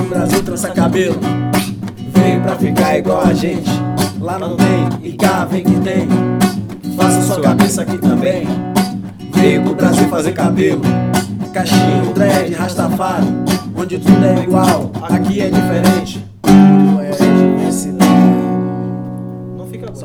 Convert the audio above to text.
no Brasil trança cabelo. Veio pra ficar igual a gente. Lá não tem, e cá vem que tem. Faça sua cabeça aqui também. Veio pro Brasil fazer cabelo. Cachinho, dread, rastafari. Onde tudo é igual, aqui é diferente.